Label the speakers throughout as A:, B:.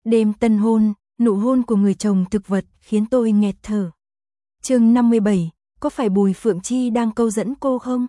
A: Đêm tân hôn, nụ hôn của người chồng thực vật khiến tôi nghẹt thở. Chương 57, có phải Bùi Phượng Chi đang câu dẫn cô không?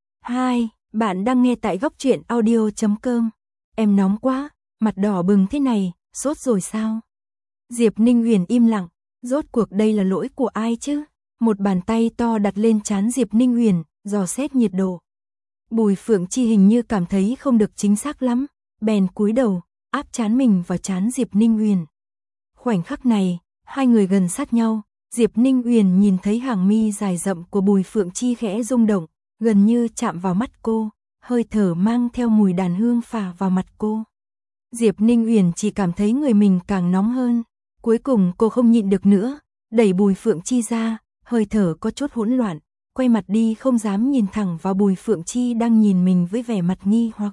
A: 2. Bạn đang nghe tại góc truyện audio.com. Em nóng quá, mặt đỏ bừng thế này, sốt rồi sao? Diệp Ninh Huyền im lặng, rốt cuộc đây là lỗi của ai chứ? Một bàn tay to đặt lên trán Diệp Ninh Huyền, dò xét nhiệt độ. Bùi Phượng Chi hình như cảm thấy không được chính xác lắm, bèn cúi đầu, áp trán mình vào trán Diệp Ninh Huyền. Khoảnh khắc này, hai người gần sát nhau, Diệp Ninh Huyền nhìn thấy hàng mi dài rậm của Bùi Phượng Chi khẽ rung động, gần như chạm vào mắt cô, hơi thở mang theo mùi đàn hương phả vào mặt cô. Diệp Ninh Huyền chỉ cảm thấy người mình càng nóng hơn, cuối cùng cô không nhịn được nữa, đẩy Bùi Phượng Chi ra, hơi thở có chút hỗn loạn, quay mặt đi không dám nhìn thẳng vào Bùi Phượng Chi đang nhìn mình với vẻ mặt nghi hoặc.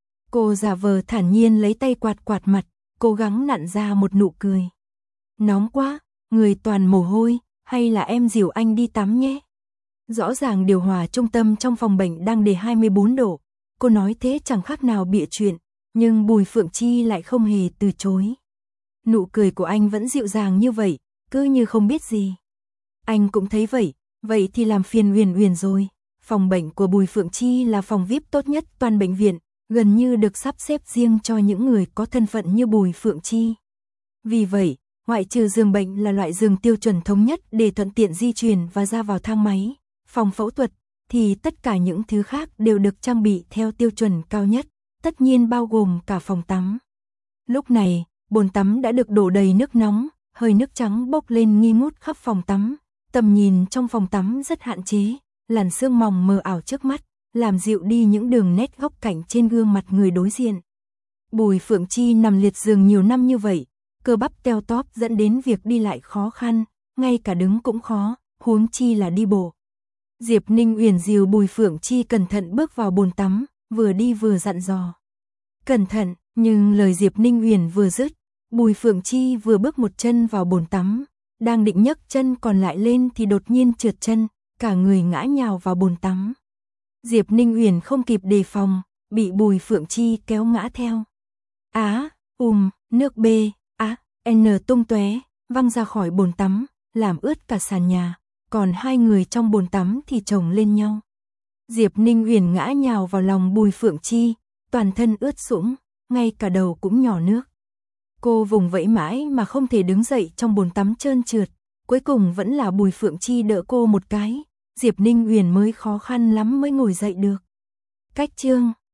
A: Cô giả vờ thản nhiên lấy tay quạt quạt mặt, cố gắng nặn ra một nụ cười. Nóng quá, người toàn mồ hôi, hay là em dìu anh đi tắm nhé? Rõ ràng điều hòa trung tâm trong phòng bệnh đang để 24 độ, cô nói thế chẳng khác nào bịa chuyện, nhưng Bùi Phượng Chi lại không hề từ chối. Nụ cười của anh vẫn dịu dàng như vậy, cứ như không biết gì. Anh cũng thấy vậy thì làm phiền Huyền Huyền rồi. Phòng bệnh của Bùi Phượng Chi là phòng VIP tốt nhất toàn bệnh viện, gần như được sắp xếp riêng cho những người có thân phận như Bùi Phượng Chi. Vì vậy, ngoại trừ giường bệnh là loại giường tiêu chuẩn thống nhất để thuận tiện di chuyển và ra vào thang máy, phòng phẫu thuật, thì tất cả những thứ khác đều được trang bị theo tiêu chuẩn cao nhất, tất nhiên bao gồm cả phòng tắm. Lúc này, bồn tắm đã được đổ đầy nước nóng, hơi nước trắng bốc lên nghi ngút khắp phòng tắm, tầm nhìn trong phòng tắm rất hạn chế, làn sương mỏng mờ ảo trước mắt, làm dịu đi những đường nét góc cạnh trên gương mặt người đối diện. Bùi Phượng Chi nằm liệt giường nhiều năm như vậy, cơ bắp teo tóp dẫn đến việc đi lại khó khăn, ngay cả đứng cũng khó, huống chi là đi bộ. Diệp Ninh Uyển dìu Bùi Phượng Chi cẩn thận bước vào bồn tắm, vừa đi vừa dặn dò. Cẩn thận, nhưng lời Diệp Ninh Uyển vừa dứt, Bùi Phượng Chi vừa bước một chân vào bồn tắm, đang định nhấc chân còn lại lên thì đột nhiên trượt chân, cả người ngã nhào vào bồn tắm. Diệp Ninh Uyển không kịp đề phòng, bị Bùi Phượng Chi kéo ngã theo. Nước B, N tung tóe, văng ra khỏi bồn tắm, làm ướt cả sàn nhà, còn hai người trong bồn tắm thì chồng lên nhau. Diệp Ninh Uyển ngã nhào vào lòng Bùi Phượng Chi, toàn thân ướt sũng, ngay cả đầu cũng nhỏ nước. Cô vùng vẫy mãi mà không thể đứng dậy trong bồn tắm trơn trượt, cuối cùng vẫn là Bùi Phượng Chi đỡ cô một cái, Diệp Ninh Uyển mới khó khăn lắm mới ngồi dậy được. Cách chương